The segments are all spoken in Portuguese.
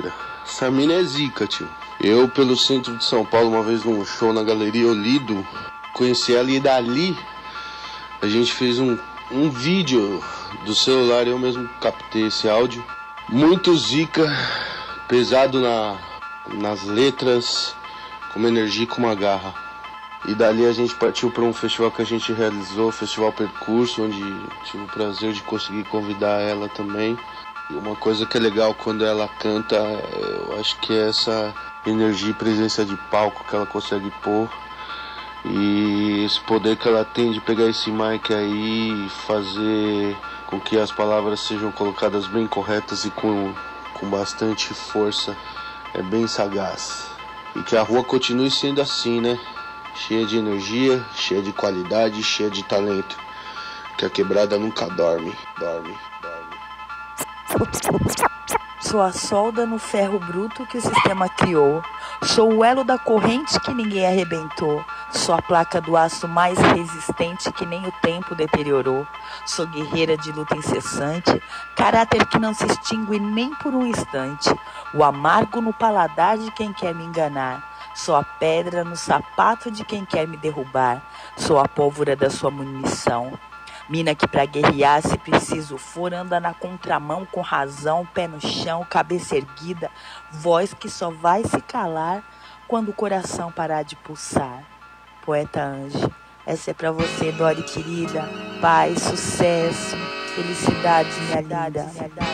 brincadeira. Essa mina é zica, tio. Eu, pelo centro de São Paulo, uma vez num show na Galeria Olido, conheci ela e dali a gente fez um vídeo do celular, eu mesmo captei esse áudio. Muito zica, pesado nas letras, com uma energia e com uma garra. E dali a gente partiu para um festival que a gente realizou, o Festival Percurso, onde tive o prazer de conseguir convidar ela também. E uma coisa que é legal quando ela canta, eu acho que é essa energia e presença de palco que ela consegue pôr. E esse poder que ela tem de pegar esse mic aí e fazer com que as palavras sejam colocadas bem corretas e com bastante força, é bem sagaz. E que a rua continue sendo assim, né? Cheia de energia, cheia de qualidade, cheia de talento. Que a quebrada nunca dorme. Sou a solda no ferro bruto que o sistema criou. Sou o elo da corrente que ninguém arrebentou. Sou a placa do aço mais resistente que nem o tempo deteriorou. Sou guerreira de luta incessante, caráter que não se extingue nem por um instante. O amargo no paladar de quem quer me enganar. Sou a pedra no sapato de quem quer me derrubar. Sou a pólvora da sua munição. Mina que pra guerrear, se preciso for, anda na contramão com razão, pé no chão, cabeça erguida, voz que só vai se calar quando o coração parar de pulsar. Poeta Anjo, essa é pra você, Dori querida, paz, sucesso, felicidade, minha linda.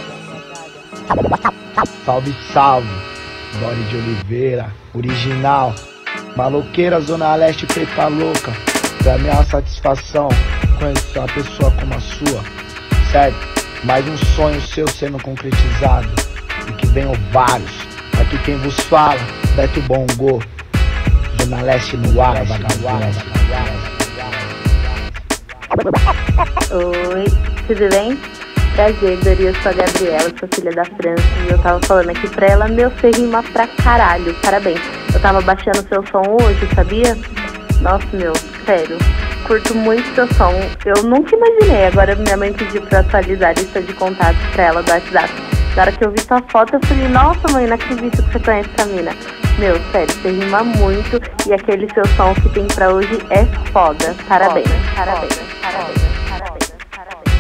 Salve, salve, Dori de Oliveira, original, maloqueira, Zona Leste, preta louca, pra minha satisfação. Conhecer uma pessoa como a sua, certo? Mais um sonho seu sendo concretizado. E que venham vários. Aqui quem vos fala, Beto Bongo, Zona Leste no ar, Oi, tudo bem? Prazer, Dori, eu sou a Gabriela, sou filha da França. E eu tava falando aqui pra ela, meu, você rima pra caralho, parabéns. Eu tava baixando seu som hoje, sabia? Nossa, meu, sério. Curto muito seu som. Eu nunca imaginei. Agora minha mãe pediu pra atualizar a lista de contatos pra ela do WhatsApp. Na hora que eu vi sua foto, eu falei, nossa, mãe, não acredito que você conhece essa mina. Meu, sério, você rima muito. E aquele seu som que tem pra hoje é foda. Parabéns, parabéns, parabéns, parabéns, parabéns.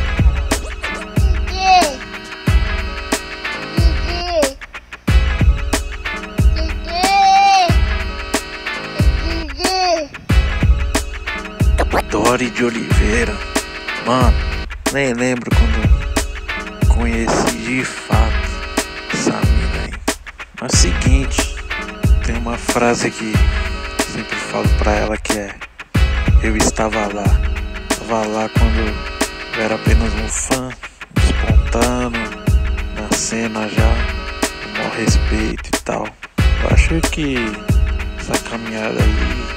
Dori de Oliveira, mano, nem lembro quando conheci de fato essa mina aí. Mas seguinte, tem uma frase que sempre falo pra ela que é: eu estava lá quando eu era apenas um fã, espontâneo, na cena já, com maior respeito e tal. Eu acho que essa caminhada aí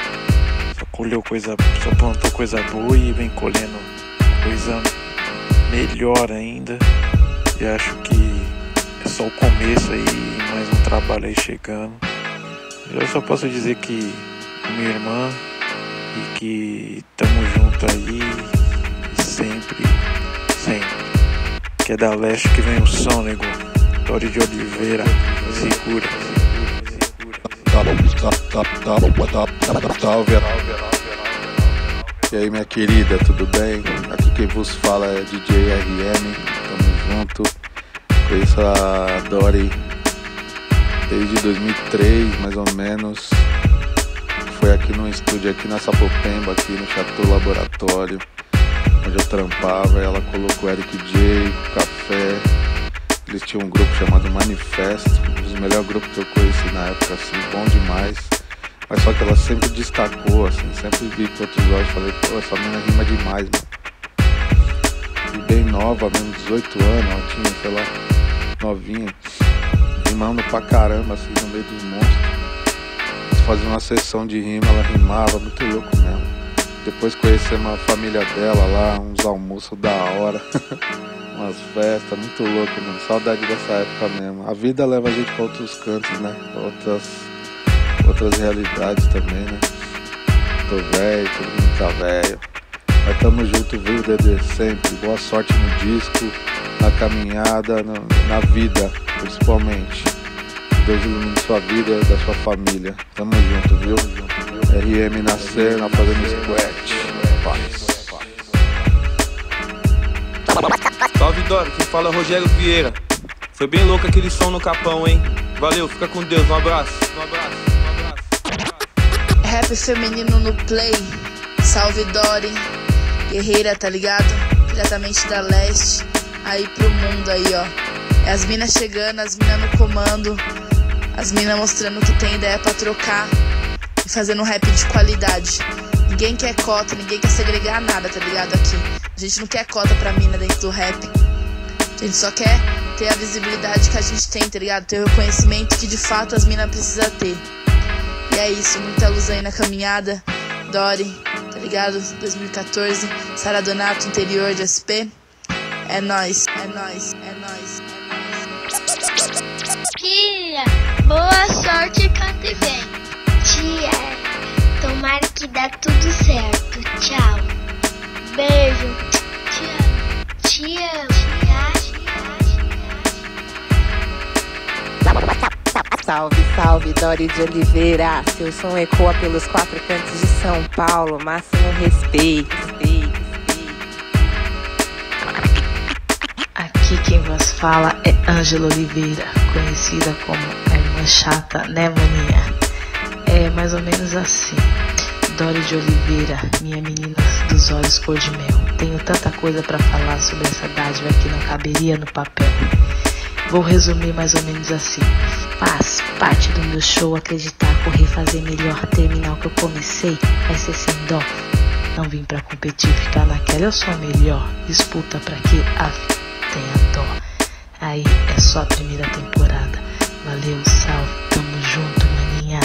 só plantou coisa boa e vem colhendo coisa melhor ainda. E acho que é só o começo aí, mais um trabalho aí chegando. Eu só posso dizer que minha irmã e que tamo junto aí sempre. Que é da Leste que vem o som, nego. Dori de Oliveira, segura. Salve. E aí, minha querida, tudo bem? Aqui quem vos fala é DJ RM, tamo junto. Conheço a Dori desde 2003, mais ou menos. Foi aqui no estúdio, aqui na Sapopemba, aqui no Chateau Laboratório, onde eu trampava. Ela colocou Eric J, Café. Eles tinham um grupo chamado Manifesto, um dos melhores grupos que eu conheci na época, assim, bom demais. Mas só que ela sempre destacou, assim, sempre vi com outros olhos, falei, pô, essa menina rima demais, mano. E bem nova, mesmo, 18 anos, ela tinha, sei lá, novinha, rimando pra caramba, assim, no meio dos monstros. Fazia uma sessão de rima, ela rimava, muito louco mesmo. Depois conhecemos a família dela lá, uns almoços da hora. Umas festas, muito louco, mano. Saudade dessa época mesmo. A vida leva a gente pra outros cantos, né? Pra outras realidades também, né? Tô velho, todo mundo tá velho. Mas tamo junto, viu, Dedê? Sempre. Boa sorte no disco, na caminhada, na vida, principalmente. Deus ilumine sua vida e da sua família. Tamo junto, viu? RM na cena, fazendo squat. Paz. Salve Dora, quem fala é Rogério Vieira. Foi bem louco aquele som no Capão, hein? Valeu, fica com Deus, um abraço. Rap feminino no play. Salve Dori, guerreira, tá ligado? Diretamente da leste, aí pro mundo aí, ó. É as minas chegando, as minas no comando, as minas mostrando que tem ideia pra trocar e fazendo um rap de qualidade. Ninguém quer cota, ninguém quer segregar nada, tá ligado? Aqui a gente não quer cota pra mina dentro do rap. A gente só quer ter a visibilidade que a gente tem, tá ligado? Ter o reconhecimento que de fato as minas precisam ter. E é isso, muita luz aí na caminhada. Dori, tá ligado? 2014, Sara Donato, interior de SP. É nóis, é nóis, é nóis, é nóis. Tia, boa sorte, canta e vem. Tia, tomara que dá tudo certo. Tchau. Beijo. Te amo. Salve, salve, Dori de Oliveira. Seu som ecoa pelos 4 cantos de São Paulo. Máximo respeito. Aqui quem vos fala é Ângela Oliveira, conhecida como a irmã chata, né, maninha? É mais ou menos assim. Dori de Oliveira, minha menina dos olhos cor de mel. Tenho tanta coisa pra falar sobre essa dádiva que não caberia no papel. Vou resumir mais ou menos assim. Faz parte do meu show acreditar, correr, fazer melhor, terminar o que eu comecei, vai ser sem dó. Não vim pra competir, ficar naquela, eu sou a melhor. Disputa pra que a tenha dó. Aí é só a primeira temporada. Valeu, salve, tamo junto, maninha.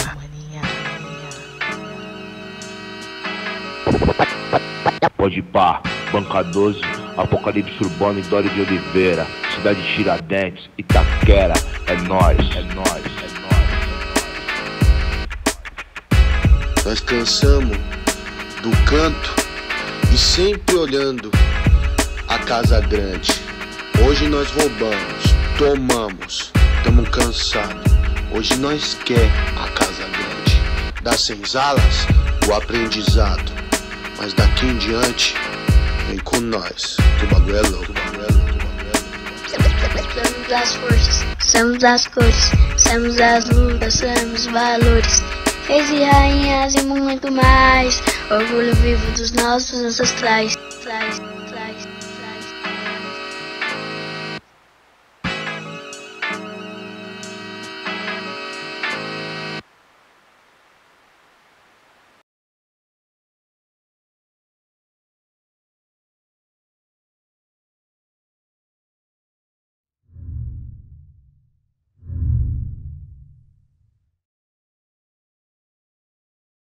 Pode pá, banca 12, Apocalipse Urbano e Dori de Oliveira, cidade de Tiradentes, Itaquera, é nóis, é nóis, é nóis, é nóis. Nós cansamos do canto e sempre olhando a casa grande. Hoje nós roubamos, tomamos, tamo cansados. Hoje nós quer a casa grande. Das senzalas, o aprendizado. Mas daqui em diante, vem com nós, que o bagulho é louco, o bagulho é louco, o bagulho é louco. Somos as forças, somos as cores, somos as lutas, somos valores. Reis e rainhas e muito mais, orgulho vivo dos nossos ancestrais.